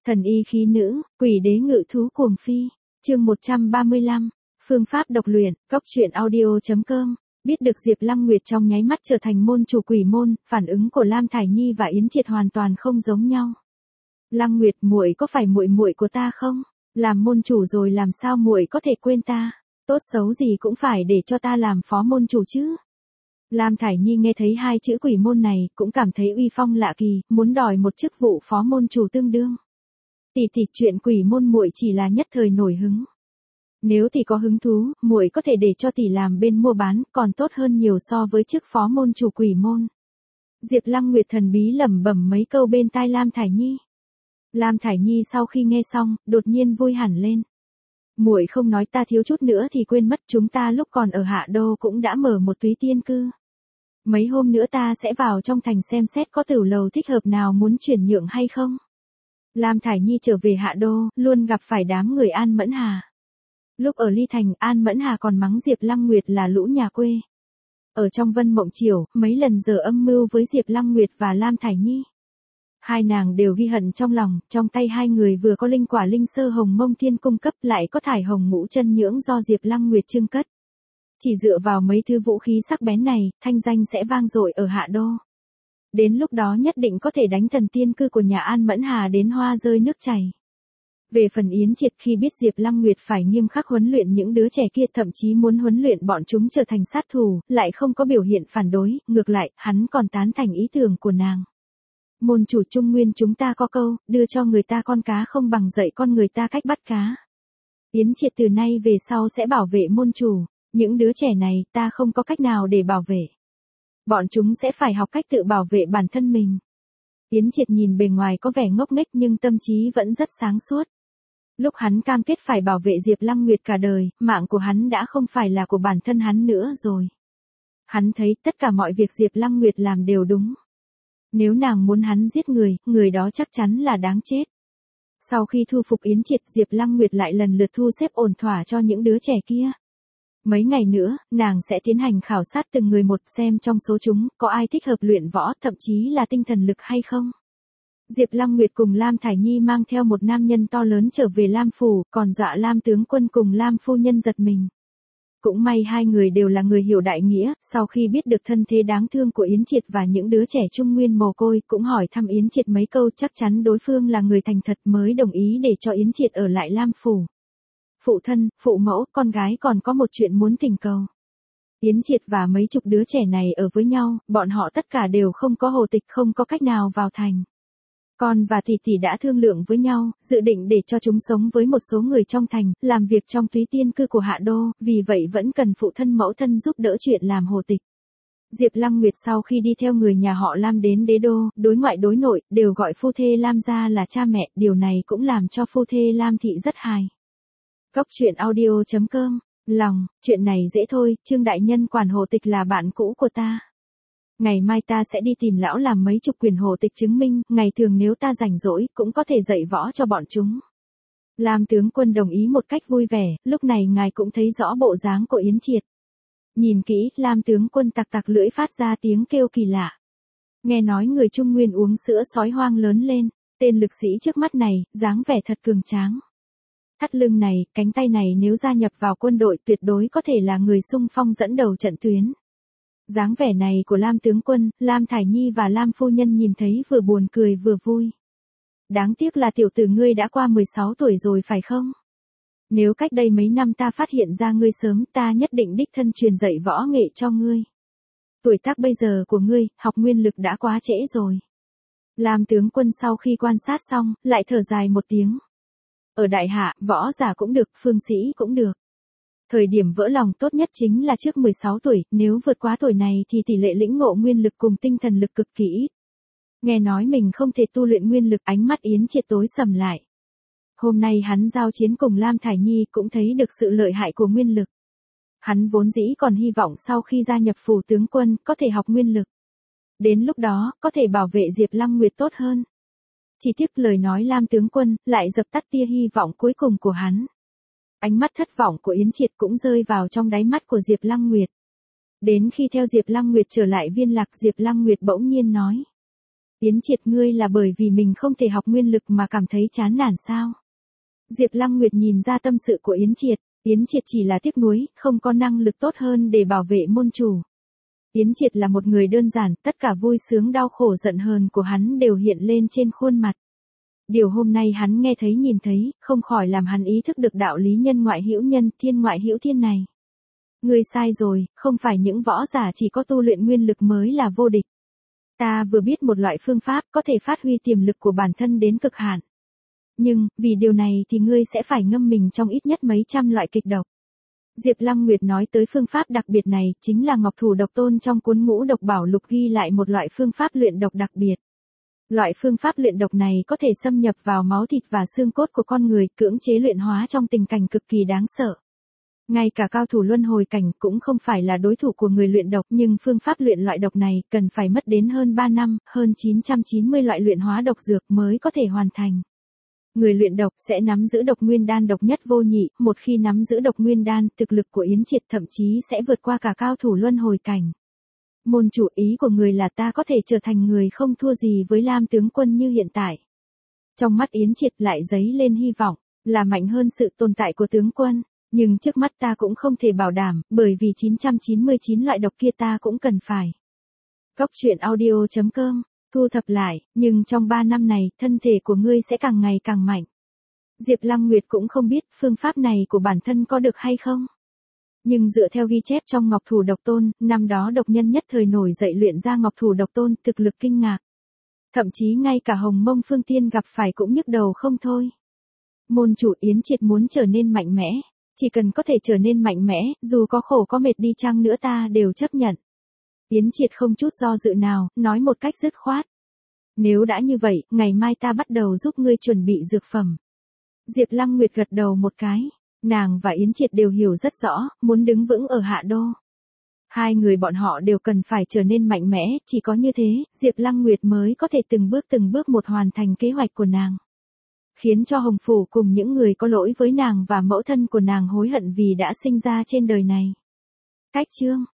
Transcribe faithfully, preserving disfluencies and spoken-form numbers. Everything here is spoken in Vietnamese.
Thần y khí nữ, quỷ đế ngự thú cuồng phi. Chương một trăm ba mươi lăm. Phương pháp độc luyện, góc truyện audio.com. Biết được Diệp Lăng Nguyệt trong nháy mắt trở thành môn chủ quỷ môn, phản ứng của Lam Thải Nhi và Yến Triệt hoàn toàn không giống nhau. Lăng Nguyệt, muội có phải muội muội của ta không? Làm môn chủ rồi làm sao muội có thể quên ta? Tốt xấu gì cũng phải để cho ta làm phó môn chủ chứ. Lam Thải Nhi nghe thấy hai chữ quỷ môn này, cũng cảm thấy uy phong lạ kỳ, muốn đòi một chức vụ phó môn chủ tương đương. Tỷ tỷ, chuyện quỷ môn muội chỉ là nhất thời nổi hứng. Nếu tỷ có hứng thú, muội có thể để cho tỷ làm bên mua bán, còn tốt hơn nhiều so với chức phó môn chủ quỷ môn. Diệp Lăng Nguyệt thần bí lẩm bẩm mấy câu bên tai Lam Thải Nhi. Lam Thải Nhi sau khi nghe xong, đột nhiên vui hẳn lên. Muội không nói ta thiếu chút nữa thì quên mất, chúng ta lúc còn ở Hạ Đô cũng đã mở một túy tiên cư. Mấy hôm nữa ta sẽ vào trong thành xem xét có tửu lầu thích hợp nào muốn chuyển nhượng hay không. Lam Thải Nhi trở về Hạ Đô, luôn gặp phải đám người An Mẫn Hà. Lúc ở Ly Thành, An Mẫn Hà còn mắng Diệp Lăng Nguyệt là lũ nhà quê. Ở trong Vân Mộng Triều, mấy lần giờ âm mưu với Diệp Lăng Nguyệt và Lam Thải Nhi. Hai nàng đều ghi hận trong lòng, trong tay hai người vừa có linh quả linh sơ hồng mông thiên cung cấp, lại có thải hồng ngũ chân nhưỡng do Diệp Lăng Nguyệt trưng cất. Chỉ dựa vào mấy thứ vũ khí sắc bén này, thanh danh sẽ vang dội ở Hạ Đô. Đến lúc đó nhất định có thể đánh thần tiên cư của nhà An Mẫn Hà đến hoa rơi nước chảy. Về phần Yến Triệt, khi biết Diệp Lăng Nguyệt phải nghiêm khắc huấn luyện những đứa trẻ kia, thậm chí muốn huấn luyện bọn chúng trở thành sát thủ, lại không có biểu hiện phản đối, ngược lại, hắn còn tán thành ý tưởng của nàng. Môn chủ Trung Nguyên chúng ta có câu, đưa cho người ta con cá không bằng dạy con người ta cách bắt cá. Yến Triệt từ nay về sau sẽ bảo vệ môn chủ, những đứa trẻ này ta không có cách nào để bảo vệ. Bọn chúng sẽ phải học cách tự bảo vệ bản thân mình. Yến Triệt nhìn bề ngoài có vẻ ngốc nghếch nhưng tâm trí vẫn rất sáng suốt. Lúc hắn cam kết phải bảo vệ Diệp Lăng Nguyệt cả đời, mạng của hắn đã không phải là của bản thân hắn nữa rồi. Hắn thấy tất cả mọi việc Diệp Lăng Nguyệt làm đều đúng. Nếu nàng muốn hắn giết người, người đó chắc chắn là đáng chết. Sau khi thu phục Yến Triệt, Diệp Lăng Nguyệt lại lần lượt thu xếp ổn thỏa cho những đứa trẻ kia. Mấy ngày nữa, nàng sẽ tiến hành khảo sát từng người một, xem trong số chúng có ai thích hợp luyện võ, thậm chí là tinh thần lực hay không. Diệp Lăng Nguyệt cùng Lam Thải Nhi mang theo một nam nhân to lớn trở về Lam phủ, còn dọa Lam tướng quân cùng Lam phu nhân giật mình. Cũng may hai người đều là người hiểu đại nghĩa, sau khi biết được thân thế đáng thương của Yến Triệt và những đứa trẻ Trung Nguyên mồ côi, cũng hỏi thăm Yến Triệt mấy câu, chắc chắn đối phương là người thành thật mới đồng ý để cho Yến Triệt ở lại Lam phủ. Phụ thân, phụ mẫu, con gái còn có một chuyện muốn thỉnh cầu. Yến Triệt và mấy chục đứa trẻ này ở với nhau, bọn họ tất cả đều không có hồ tịch, không có cách nào vào thành. Con và tỷ tỷ đã thương lượng với nhau, dự định để cho chúng sống với một số người trong thành, làm việc trong túy tiên cư của Hạ Đô, vì vậy vẫn cần phụ thân mẫu thân giúp đỡ chuyện làm hồ tịch. Diệp Lăng Nguyệt sau khi đi theo người nhà họ Lam đến đế đô, đối ngoại đối nội, đều gọi phu thê Lam gia là cha mẹ, điều này cũng làm cho phu thê Lam thị rất hài. Góc truyện audio.com, lòng, chuyện này dễ thôi, Trương đại nhân quản hồ tịch là bạn cũ của ta. Ngày mai ta sẽ đi tìm lão làm mấy chục quyển hồ tịch chứng minh, ngày thường nếu ta rảnh rỗi, cũng có thể dạy võ cho bọn chúng. Lam tướng quân đồng ý một cách vui vẻ, lúc này ngài cũng thấy rõ bộ dáng của Yến Triệt. Nhìn kỹ, Lam tướng quân tặc tặc lưỡi phát ra tiếng kêu kỳ lạ. Nghe nói người Trung Nguyên uống sữa sói hoang lớn lên, tên lực sĩ trước mắt này, dáng vẻ thật cường tráng. Thắt lưng này, cánh tay này nếu gia nhập vào quân đội tuyệt đối có thể là người xung phong dẫn đầu trận tuyến. Dáng vẻ này của Lam tướng quân, Lam Thải Nhi và Lam phu nhân nhìn thấy vừa buồn cười vừa vui. Đáng tiếc là tiểu tử ngươi đã qua mười sáu tuổi rồi phải không? Nếu cách đây mấy năm ta phát hiện ra ngươi sớm, ta nhất định đích thân truyền dạy võ nghệ cho ngươi. Tuổi tác bây giờ của ngươi, học nguyên lực đã quá trễ rồi. Lam tướng quân sau khi quan sát xong, lại thở dài một tiếng. Ở đại hạ, võ giả cũng được, phương sĩ cũng được. Thời điểm vỡ lòng tốt nhất chính là trước mười sáu tuổi, nếu vượt quá tuổi này thì tỷ lệ lĩnh ngộ nguyên lực cùng tinh thần lực cực kỳ ít. Nghe nói mình không thể tu luyện nguyên lực, ánh mắt Yến Triệt tối sầm lại. Hôm nay hắn giao chiến cùng Lam Thải Nhi cũng thấy được sự lợi hại của nguyên lực. Hắn vốn dĩ còn hy vọng sau khi gia nhập phủ tướng quân có thể học nguyên lực. Đến lúc đó, có thể bảo vệ Diệp Lăng Nguyệt tốt hơn. Chỉ tiếc lời nói Lam tướng quân lại dập tắt tia hy vọng cuối cùng của hắn. Ánh mắt thất vọng của Yến Triệt cũng rơi vào trong đáy mắt của Diệp Lăng Nguyệt. Đến khi theo Diệp Lăng Nguyệt trở lại Viên Lạc, Diệp Lăng Nguyệt bỗng nhiên nói. Yến Triệt, ngươi là bởi vì mình không thể học nguyên lực mà cảm thấy chán nản sao? Diệp Lăng Nguyệt nhìn ra tâm sự của Yến Triệt, Yến Triệt chỉ là tiếc nuối, không có năng lực tốt hơn để bảo vệ môn chủ. Yến Triệt là một người đơn giản, tất cả vui sướng đau khổ giận hờn của hắn đều hiện lên trên khuôn mặt. Điều hôm nay hắn nghe thấy nhìn thấy, không khỏi làm hắn ý thức được đạo lý nhân ngoại hữu nhân, thiên ngoại hữu thiên này. Ngươi sai rồi, không phải những võ giả chỉ có tu luyện nguyên lực mới là vô địch. Ta vừa biết một loại phương pháp có thể phát huy tiềm lực của bản thân đến cực hạn. Nhưng, vì điều này thì ngươi sẽ phải ngâm mình trong ít nhất mấy trăm loại kịch độc. Diệp Lăng Nguyệt nói tới phương pháp đặc biệt này chính là Ngọc Thủ Độc Tôn trong cuốn Ngũ Độc Bảo Lục ghi lại một loại phương pháp luyện độc đặc biệt. Loại phương pháp luyện độc này có thể xâm nhập vào máu thịt và xương cốt của con người, cưỡng chế luyện hóa trong tình cảnh cực kỳ đáng sợ. Ngay cả cao thủ luân hồi cảnh cũng không phải là đối thủ của người luyện độc, nhưng phương pháp luyện loại độc này cần phải mất đến hơn ba năm, hơn chín trăm chín mươi loại luyện hóa độc dược mới có thể hoàn thành. Người luyện độc sẽ nắm giữ độc nguyên đan độc nhất vô nhị, một khi nắm giữ độc nguyên đan, thực lực của Yến Triệt thậm chí sẽ vượt qua cả cao thủ luân hồi cảnh. Môn chủ, ý của người là ta có thể trở thành người không thua gì với Lam tướng quân như hiện tại. Trong mắt Yến Triệt lại dấy lên hy vọng, là mạnh hơn sự tồn tại của tướng quân, nhưng trước mắt ta cũng không thể bảo đảm, bởi vì chín trăm chín mươi chín loại độc kia ta cũng cần phải. Cốc truyện audio chấm com thu thập lại, nhưng trong ba năm này, thân thể của ngươi sẽ càng ngày càng mạnh. Diệp Lăng Nguyệt cũng không biết phương pháp này của bản thân có được hay không. Nhưng dựa theo ghi chép trong Ngọc Thủ Độc Tôn, năm đó độc nhân nhất thời nổi dậy luyện ra Ngọc Thủ Độc Tôn, thực lực kinh ngạc. Thậm chí ngay cả Hồng Mông Phương Tiên gặp phải cũng nhức đầu không thôi. Môn chủ, Yến Triệt muốn trở nên mạnh mẽ, chỉ cần có thể trở nên mạnh mẽ, dù có khổ có mệt đi chăng nữa ta đều chấp nhận. Yến Triệt không chút do dự nào, nói một cách dứt khoát. Nếu đã như vậy, ngày mai ta bắt đầu giúp ngươi chuẩn bị dược phẩm. Diệp Lăng Nguyệt gật đầu một cái. Nàng và Yến Triệt đều hiểu rất rõ, muốn đứng vững ở Hạ Đô. Hai người bọn họ đều cần phải trở nên mạnh mẽ, chỉ có như thế, Diệp Lăng Nguyệt mới có thể từng bước từng bước một hoàn thành kế hoạch của nàng. Khiến cho Hồng Phủ cùng những người có lỗi với nàng và mẫu thân của nàng hối hận vì đã sinh ra trên đời này. Cách chương